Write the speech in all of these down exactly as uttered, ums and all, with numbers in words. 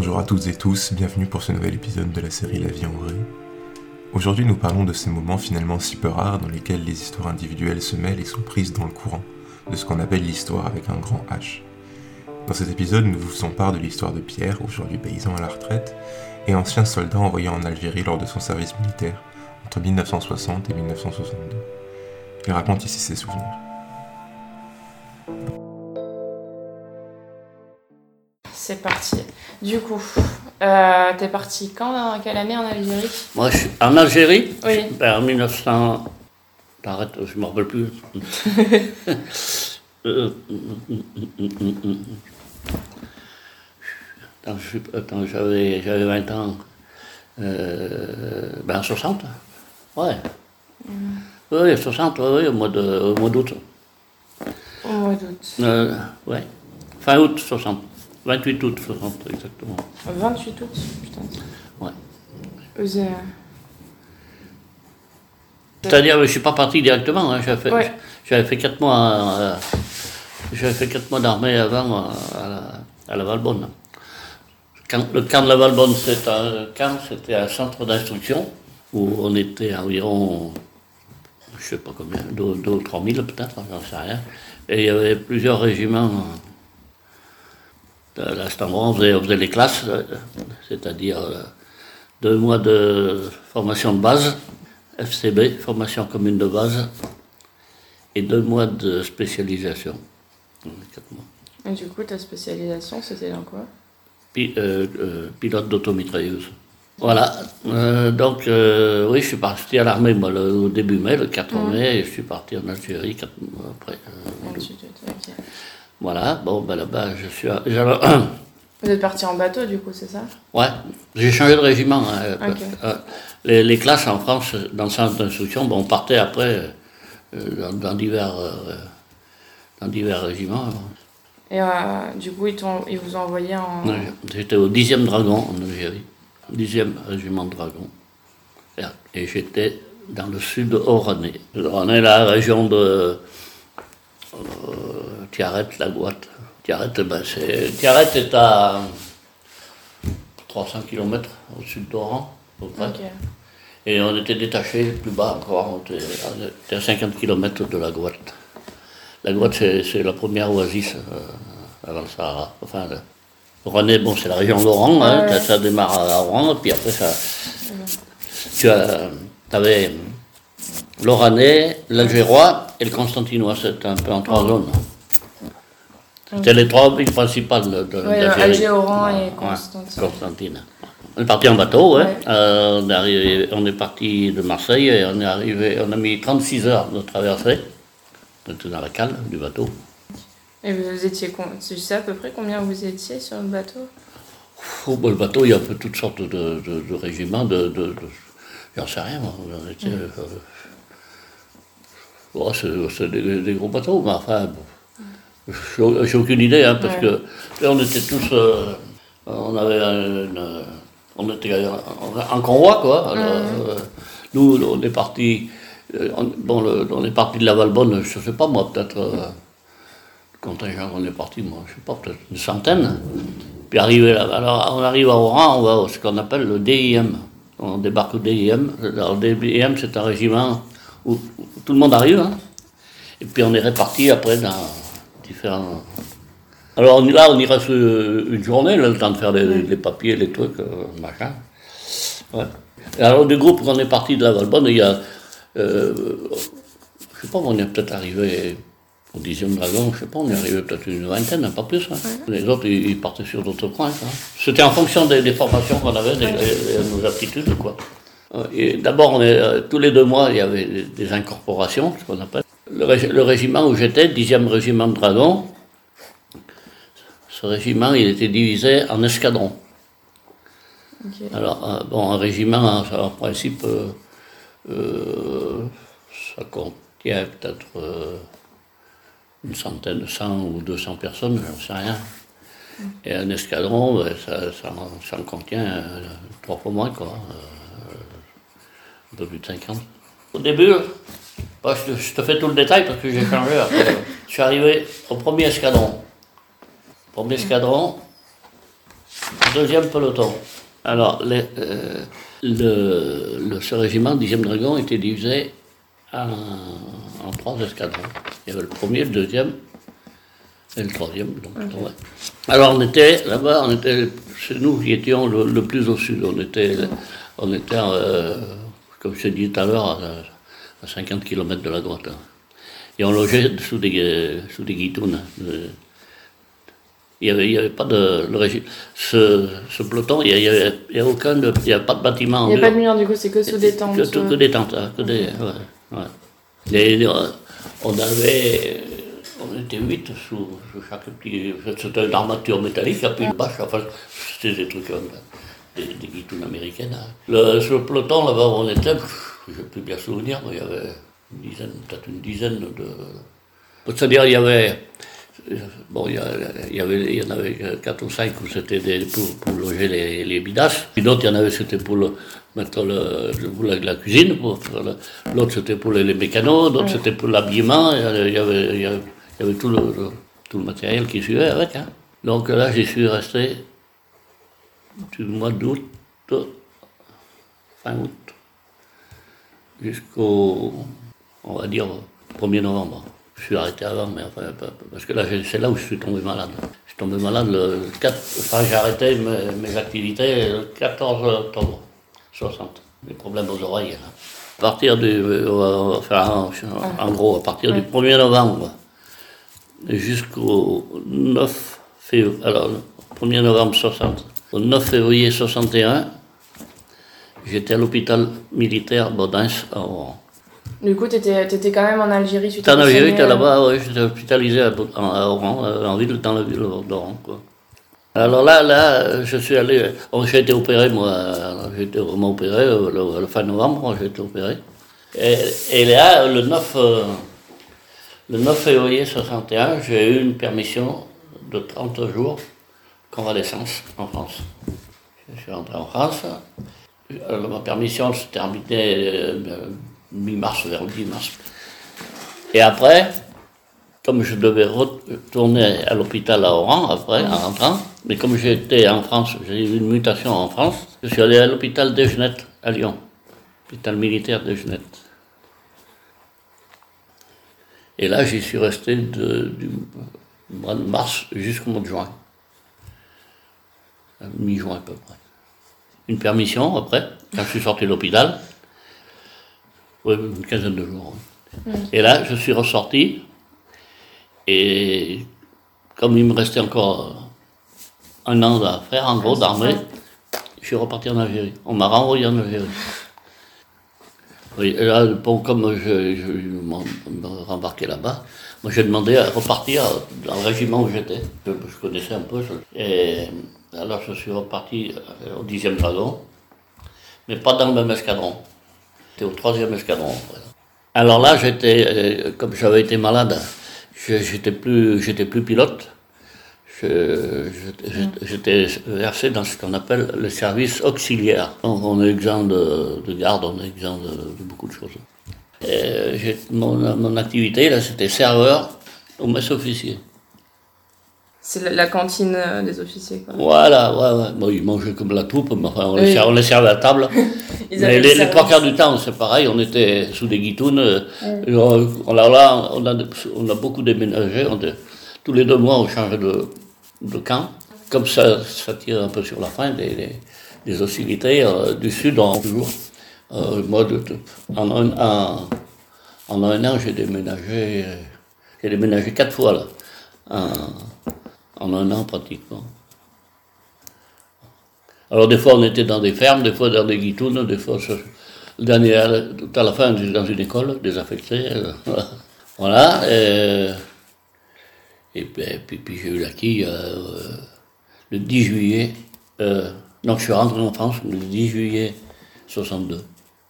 Bonjour à toutes et tous, bienvenue pour ce nouvel épisode de la série La vie en vrai. Aujourd'hui nous parlons de ces moments finalement si peu rares dans lesquels les histoires individuelles se mêlent et sont prises dans le courant, de ce qu'on appelle l'histoire avec un grand H. Dans cet épisode nous vous faisons part de l'histoire de Pierre, aujourd'hui paysan à la retraite, et ancien soldat envoyé en Algérie lors de son service militaire, entre mille neuf cent soixante et mille neuf cent soixante-deux. Il raconte ici ses souvenirs. C'est parti. Du coup, euh, t'es parti quand, dans quelle année en Algérie? Moi, je suis en Algérie. Oui. Ben, en mille neuf cents. Arrête, je ne me rappelle plus. euh, Attends, je suis- attends, j'avais, j'avais vingt ans. Euh, ben, en soixante. Ouais. Mm. Oui, soixante, oui, oui, au mois, de, au mois d'août. Au mois d'août. Euh, ouais. Fin août soixante. vingt-huit août soixante, exactement. vingt-huit août, putain. Ouais. Vous avez- C'est-à-dire, je ne suis pas parti directement. Hein, j'avais, fait, Ouais. j'avais fait quatre mois, euh, j'avais fait quatre mois d'armée avant euh, à la, à la Valbonne. Quand, le camp de la Valbonne, c'était un camp, c'était un centre d'instruction où on était environ, je ne sais pas combien, deux, deux ou trois mille peut-être, j'en sais rien. Et il y avait plusieurs régiments. À cet endroit, on faisait, on faisait les classes, euh, c'est-à-dire euh, deux mois de formation de base, F C B, formation commune de base, et deux mois de spécialisation. Quatre mois. Et du coup, ta spécialisation, c'était dans quoi? Pi- euh, euh, pilote d'automitrailleuse. Voilà, euh, donc euh, oui, je suis parti à l'armée moi, le, au début mai, le quatre Mhm. mai, et je suis parti en Algérie quatre mois après. euh, vingt-huit août, ok. voilà, bon, ben là-bas, je suis. à- j'avais- Vous êtes parti en bateau, du coup, c'est ça? Ouais, j'ai changé de régiment. Hein. Ok. Euh, Les, les classes en France, dans le centre d'instruction, bon, on partait après euh, dans, dans divers, euh, dans divers régiments. Et euh, du coup, ils, t'ont- ils vous ont envoyé en... Ouais, J'étais au dixième Dragon en Algérie, dixième régiment de Dragon. Et, et j'étais dans le sud Oranais. Oranais, la région de euh, Tiaret, la Gouatte. Tiaret, ben, c'est, Tiaret est à trois cents kilomètres au sud d'Oran, à peu près. Ok. Et on était détachés plus bas encore, on était, on était à cinquante kilomètres de la Gouatte. La Gouatte, c'est, c'est la première oasis euh, avant le Sahara. Enfin, le, Oranais, bon, c'est la région d'Oran, hein, Ouais. ça, ça démarre à Oran, et puis après, ça, tu as, avais l'Oranais, l'Algérois et le Constantinois, c'était un peu en trois zones. C'était les trois villes principales de, de Ouais, d'Algérie. Alger, Oran et Ouais, Constantine. Constantine. On est parti en bateau, ouais. Ouais. Euh, on, est arrivé, on est parti de Marseille et on est arrivé, on a mis trente-six heures de traversée. On était dans la cale du bateau. Et vous étiez... con- Tu sais à peu près combien vous étiez sur le bateau? Oh, bah, le bateau, il y a un peu toutes sortes de, de, de régiments, de, de, de- j'en sais rien, moi. On était, euh, bon, c'est, c'est des, des gros bateaux, mais enfin, bon, j'ai, j'ai aucune idée, hein, parce Ouais. que là, on était tous, euh, on avait une, on était en, en convoi, quoi. Alors, euh, nous, on est parti, euh, on, bon, le- on est parti de la Valbonne, je sais pas moi, peut-être, euh, le contingent qu'on est parti, moi, je sais pas, peut-être une centaine. Puis arrivé là, alors on arrive à Oran, on va à ce qu'on appelle le D I M. On débarque au D I M. Alors, le D I M, c'est un régiment où, où tout le monde arrive, hein. Et puis on est répartis après dans différents. Alors on, là, on y reste euh, une journée, là, le temps de faire les, les papiers, les trucs, euh, machin. Ouais. Et alors, du groupe, quand on est parti de la Valbonne, il y a. Euh, je sais pas, on est peut-être arrivé au dixième Dragon, je sais pas, on est arrivé peut-être une vingtaine, pas plus. Hein. Les autres, ils, ils partaient sur d'autres coins. Hein. C'était en fonction des, des formations qu'on avait, des, des- nos aptitudes, quoi. Et d'abord, on est, euh, tous les deux mois, il y avait des, des incorporations, ce qu'on appelle. Le, rég- le régiment où j'étais, dixième régiment de Dragon, ce régiment, il était divisé en escadrons. Ok. Alors, euh, bon, un régiment, ça, en principe, euh, euh, ça contient peut-être euh, une centaine, cent ou deux cents personnes, j'en sais rien. Et un escadron, ben, ça, ça, en- ça en contient euh, trois fois moins, quoi. Euh, un peu plus de cinquante. Au début, bah, je, te, je te fais tout le détail parce que j'ai changé après. Je suis arrivé au premier escadron. Premier escadron, Deuxième peloton. Alors, les, euh, le, le, ce régiment, dixième Dragon, était divisé en, en trois escadrons. Il y avait le premier, le deuxième et le troisième. Donc, okay. Ouais. Alors, on était là-bas, on était, c'est nous qui étions le, le plus au sud. On était, on était euh, comme je t'ai dit tout à l'heure, à, à cinquante kilomètres de la droite. Hein. Et on logeait sous des, sous des guitounes. Il n'y avait, avait pas de... Le régime, ce, ce peloton, il n'y avait, avait aucun... Il n'y avait pas de bâtiment. Il n'y a pas de mur, du coup, c'est que sous des tentes. Que, que, que des tentes, hein, que des... Ouais, ouais. Les, on avait... On était huit sous, sous chaque petit... C'était une armature métallique, et puis une bâche, enfin, c'était des trucs... Des, des guitounes américaines. Hein. Le, sur le peloton, là-bas où on était, je ne peux bien souvenir, mais il y avait une dizaine, peut-être une dizaine de... C'est-à-dire, il y avait... Bon, il y, a, il, y avait, il y en avait quatre ou cinq où c'était des, pour, pour loger les, les bidasses. Puis d'autres, il y en avait, c'était pour le, mettre le, le, la, la cuisine. L'autre, c'était pour les, les mécanos. D'autres, ouais. C'était pour l'habillement. Il y avait, il y avait, il y avait tout, le, le, tout le matériel qui suivait avec. Hein. Donc là, j'y suis resté du mois d'août, fin août, jusqu'au, on va dire, premier novembre. Je suis arrêté avant, mais enfin, parce que là, c'est là où je suis tombé malade. Je suis tombé malade le quatre, enfin, j'ai arrêté mes, mes activités le quatorze octobre soixante. Des problèmes aux oreilles. Là. À partir du, enfin, en, en gros, à partir du premier novembre jusqu'au neuf février, alors, premier novembre soixante, au neuf février soixante et un, j'étais à l'hôpital militaire Baudins à Oran. Du coup, tu étais quand même en Algérie. J'étais en Algérie, j'étais là-bas, ouais, j'étais hospitalisé à, à Oran, en ville, dans la ville d'Oran. Quoi. Alors là, là, je suis allé, oh, j'ai été opéré, moi, j'ai été vraiment opéré, le, le fin novembre, j'ai été opéré. Et, et là, le neuf, euh, le neuf février soixante et un, j'ai eu une permission de trente jours de convalescence en France. Je suis rentré en France, alors, ma permission se terminait euh, mi-mars, vers le dix mars. Et après, comme je devais retourner à l'hôpital à Oran, après, en rentrant, mais comme j'étais en France, j'ai eu une mutation en France, je suis allé à l'hôpital d'Egenette, à Lyon, l'hôpital militaire d'Egenette. Et là, j'y suis resté de, du mois de mars jusqu'au mois de juin, mi-juin à peu près. Une permission, après, quand je suis sorti de l'hôpital, oui, une quinzaine de jours. Oui. Mm. Et là, je suis ressorti, et comme il me restait encore un an à faire, en gros, d'armée, je suis reparti en Algérie. On m'a renvoyé en Algérie. Oui, et là, bon, comme je, je, je me rembarquais là-bas, moi j'ai demandé à repartir dans le régiment où j'étais. Je, je connaissais un peu. Je, et alors je suis reparti au dixième Dragon, mais pas dans le même escadron. J'étais au troisième escadron. Alors là, j'étais, comme j'avais été malade, j'étais plus, j'étais plus pilote. J'étais versé dans ce qu'on appelle le service auxiliaire. Donc on est exempt de, de garde, on est exempt de, de beaucoup de choses. Et mon, mon activité, là, c'était serveur au mess officier. C'est la, la cantine des officiers, quoi. Voilà, ouais, ouais. Bon, ils mangeaient comme la troupe, mais enfin, on, oui. les, servait, on les servait à table. Mais les, les trois quarts du temps, c'est pareil, on était sous des guitounes. Oui. On, alors là, on a, on a beaucoup déménagé. On a, tous les deux mois, on changeait de... de camp. Comme ça, ça tire un peu sur la fin des, des, des hostilités euh, du Sud en toujours. Euh, moi, de, de, en, un, en, en un an, j'ai déménagé, j'ai déménagé quatre fois là, en, en un an pratiquement. Alors des fois, on était dans des fermes, des fois dans des guitounes, des fois, le dernier, tout à la fin, dans une école, désaffectée. Euh, voilà. Et, Et puis, puis, puis j'ai eu la quille euh, le dix juillet, euh, non, je suis rentré en France le dix juillet soixante-deux.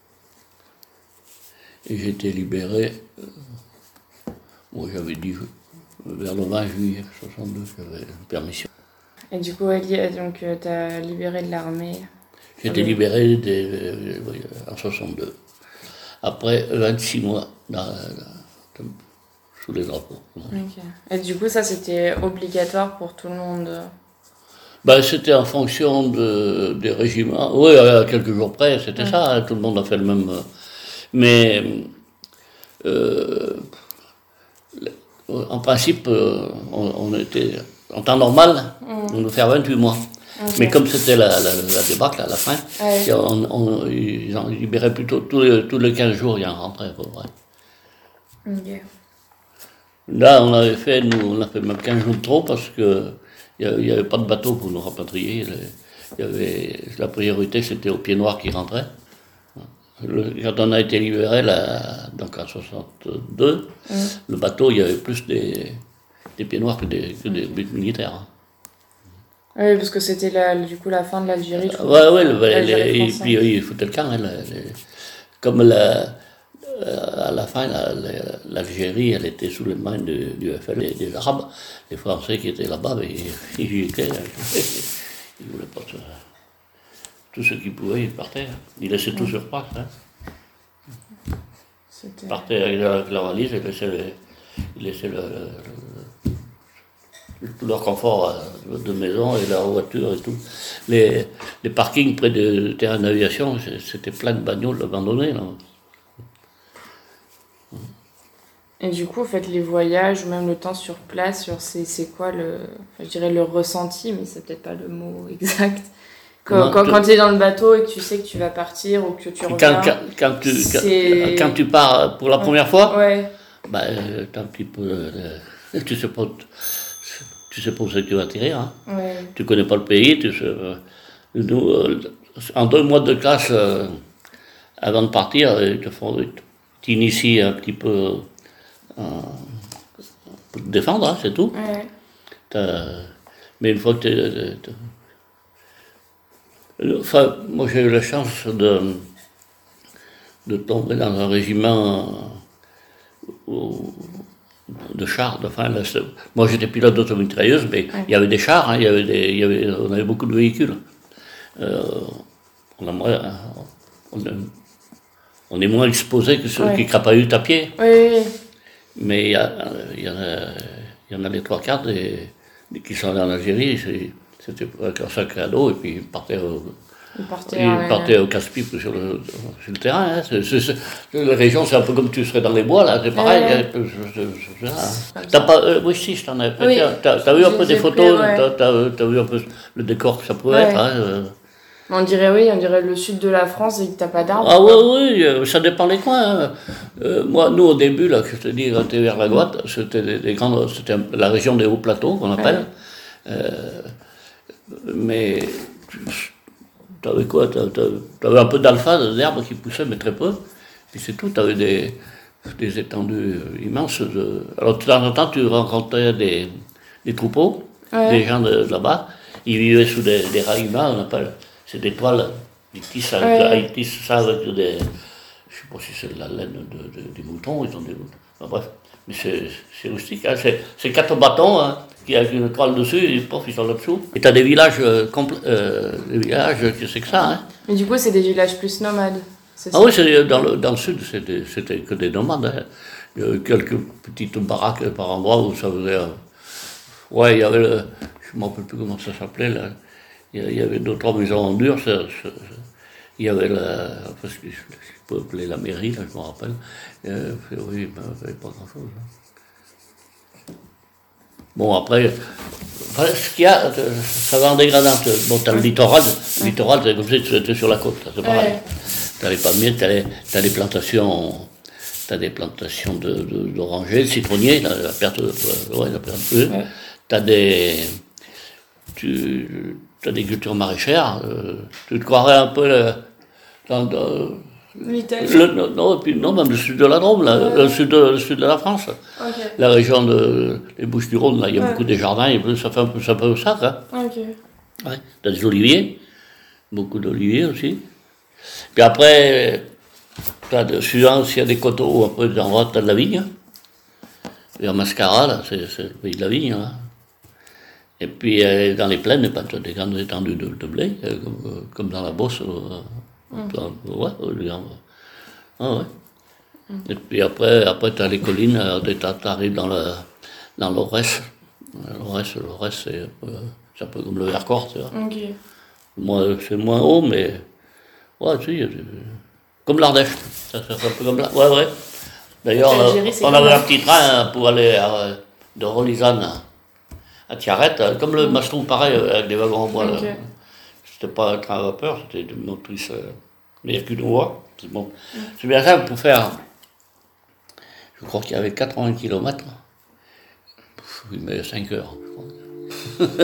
Et j'ai été libéré, euh, moi j'avais dit, vers le vingt juillet soixante-deux, j'avais une permission. Et du coup, Elie, donc tu as libéré de l'armée? J'ai été libéré des, euh, en soixante-deux, après vingt-six mois dans, dans, sous les drapeaux. Okay. Et du coup, ça, c'était obligatoire pour tout le monde? Ben, c'était en fonction de, des régiments. Oui, à quelques jours près, c'était ouais. ça. Hein, tout le monde a fait le même. Mais euh, en principe, on, on était en temps normal, mmh. on nous fait vingt-huit mois. Okay. Mais comme c'était la, la, la débâcle à la fin, ouais. on, on, ils en libéraient plutôt tous les, tous les quinze jours, il y a un rentrée à peu près. Okay. Là, on avait fait, nous, on a fait même quinze jours de trop parce que il n'y avait pas de bateau pour nous rapatrier. Il y avait, la priorité, c'était aux pieds noirs qui rentraient. Le, quand on a été libéré, là, donc en soixante-deux, mmh. le bateau, il y avait plus des, des pieds noirs que des, que des buts militaires. Hein. Oui, parce que c'était la, du coup la fin de l'Algérie. Oui, oui, et puis ils foutaient le camp. Hein, les, les, comme la, à la fin, la, l'Algérie, elle était sous les mains du, du F L et des Arabes. Les Français qui étaient là-bas, ils, ils étaient. Ils ne voulaient pas ça. Tout ce qu'ils pouvaient, ils partaient. Hein. Ils laissaient tout sur place. Hein. Ils partaient avec la, avec la valise, ils laissaient, les, ils laissaient le, le, le, tout leur confort de maison et leur voiture et tout. Les, les parkings près du terrain d'aviation, c'était plein de bagnoles abandonnées. Là. Et du coup, vous faites les voyages ou même le temps sur place, sur c'est, c'est quoi le, enfin, je dirais le ressenti, mais c'est peut-être pas le mot exact. Quand, non, quand, quand tu es dans le bateau et que tu sais que tu vas partir ou que tu reviens. Quand, quand, quand, tu, quand, quand tu pars pour la ouais. première fois, ouais. bah, t'as un petit peu, euh, tu sais pas, tu sais pas où c'est que tu vas atterrir. Hein. Ouais. Tu connais pas le pays. Tu sais, euh, nous, euh, en deux mois de classe, euh, avant de partir, ils te font, ils t'initient un petit peu. Euh, pour te défendre, hein, c'est tout. Ouais. Mais une fois que tu es. Enfin, moi j'ai eu la chance de, de tomber dans un régiment de chars. Enfin, là, moi j'étais pilote d'automitrailleuse, mais ouais. il y avait des chars, hein, il y avait des, il y avait, on avait beaucoup de véhicules. Euh, on, a, on, a, on est moins exposé que ceux ouais. qui crapahutent à pied. Oui, oui, oui. Mais il y, a, il, y en a, il y en a les trois quarts des, des qui sont allés en Algérie, c'est, c'était avec un sac à dos et puis ils partaient au, ils partaient, ils ouais. partaient au casse-pipe sur le, sur le terrain. Hein. C'est, c'est, c'est, la région, c'est un peu comme tu serais dans les bois, là, c'est pareil. Ouais. Hein. C'est, c'est, c'est, t'as pas, euh, oui, si, je t'en ai fait. Oui. T'as, t'as vu un peu des photos, ouais. t'as, t'as, t'as vu un peu le décor que ça pouvait ouais. être. Hein, euh. On dirait oui, on dirait le sud de la France et que t'as pas d'arbres. Ah oui, oui, ça dépend des coins. Hein. Euh, moi, nous au début, là, je te dis, quand t'es vers la Goîte, c'était des, des grandes, c'était la région des hauts plateaux qu'on appelle. Ouais. Euh, mais t'avais quoi? T'avais un peu d'alpha, d'herbes qui poussaient, mais très peu. Puis c'est tout. T'avais des, des étendues immenses. De... Alors de temps en temps, tu rencontrais des, des troupeaux, ouais. des gens de, de là-bas. Ils vivaient sous des, des rayuments, on appelle. C'est des toiles, ils tissent, avec, ouais. ils tissent ça avec des. Je ne sais pas si c'est de la laine de, de, des moutons, ils ont des moutons. Enfin, bref, mais c'est, c'est rustique. Hein. C'est, c'est quatre bâtons hein, qui avec une toile dessus, et pof, ils sont là-dessous. Et tu as des villages, euh, compl- euh, des villages, c'est que ça. Hein. Mais du coup, c'est des villages plus nomades. C'est ah oui, c'est, dans, le, dans le sud, c'était, c'était que des nomades. Hein. Il y avait quelques petites baraques par endroits où ça faisait. Euh, ouais, il y avait le. Je ne me rappelle plus comment ça s'appelait là. Il y avait d'autres maisons en dur, ça, ça, il y avait la, parce que je, je peux appeler la mairie, là, je me rappelle, euh, oui, ben, il n'y avait pas grand-chose. Hein. Bon, après, enfin, ce qu'il y a, ça va en dégradant. Bon, tu as le littoral, le littoral, c'est comme si tu étais sur la côte, c'est pareil. Ouais. Tu as les palmiers, tu as les plantations, tu as des plantations de, de, d'orangers, de citronniers, la, la perte de, ouais, la perte de, ouais. Tu as des, tu, tu as des cultures maraîchères, euh, tu te croirais un peu le, dans, dans l'Italie. Non, non, puis, non, même le sud de la Drôme, là, ouais. le, sud de, le sud de la France, okay. la région de, des Bouches-du-Rhône, là, il y a ouais. beaucoup de jardins, ça fait un peu ça, peu ça quoi. Okay. Ouais. Tu as des oliviers, beaucoup d'oliviers aussi. Puis après, t'as de, suivant s'il y a des coteaux, après des endroits, tu as de la vigne. Vers Mascara, là, c'est, c'est le pays de la vigne, là. Et puis euh, dans les plaines, ben, tu as des grandes étendues de, de blé, euh, comme, euh, comme dans la Beauce. Euh, mm. dans, ouais, euh, ah, ouais. Mm. Et puis après, après tu as les collines, euh, tu arrives dans le dans l'Aurès. L'Aurès, l'Aurès c'est, euh, C'est un peu comme le Vercors, tu vois. Ok. Moi, c'est moins haut, mais. Ouais, tu sais, comme l'Ardèche. Ça, c'est un peu comme là. Ouais, ouais. D'ailleurs, on, on avait un petit train pour aller à, de Rolisane à, à Tiarette, comme le Mastron, pareil, avec des wagons en bois. Okay. C'était pas un train à vapeur, c'était une motrice. Euh, mais il n'y a qu'une voie. C'est bon. Mm. C'est bien simple pour faire. Je crois qu'il y avait quatre-vingts kilomètres. Il met cinq heures, je crois.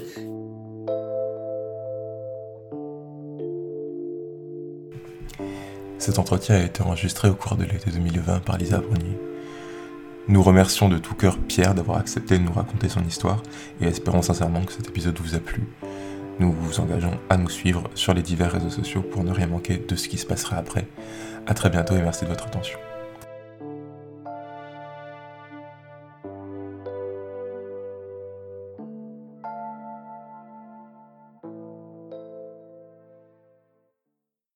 Cet entretien a été enregistré au cours de l'été deux mille vingt par Lisa Brunier. Nous remercions de tout cœur Pierre d'avoir accepté de nous raconter son histoire et espérons sincèrement que cet épisode vous a plu. Nous vous engageons à nous suivre sur les divers réseaux sociaux pour ne rien manquer de ce qui se passera après. À très bientôt et merci de votre attention.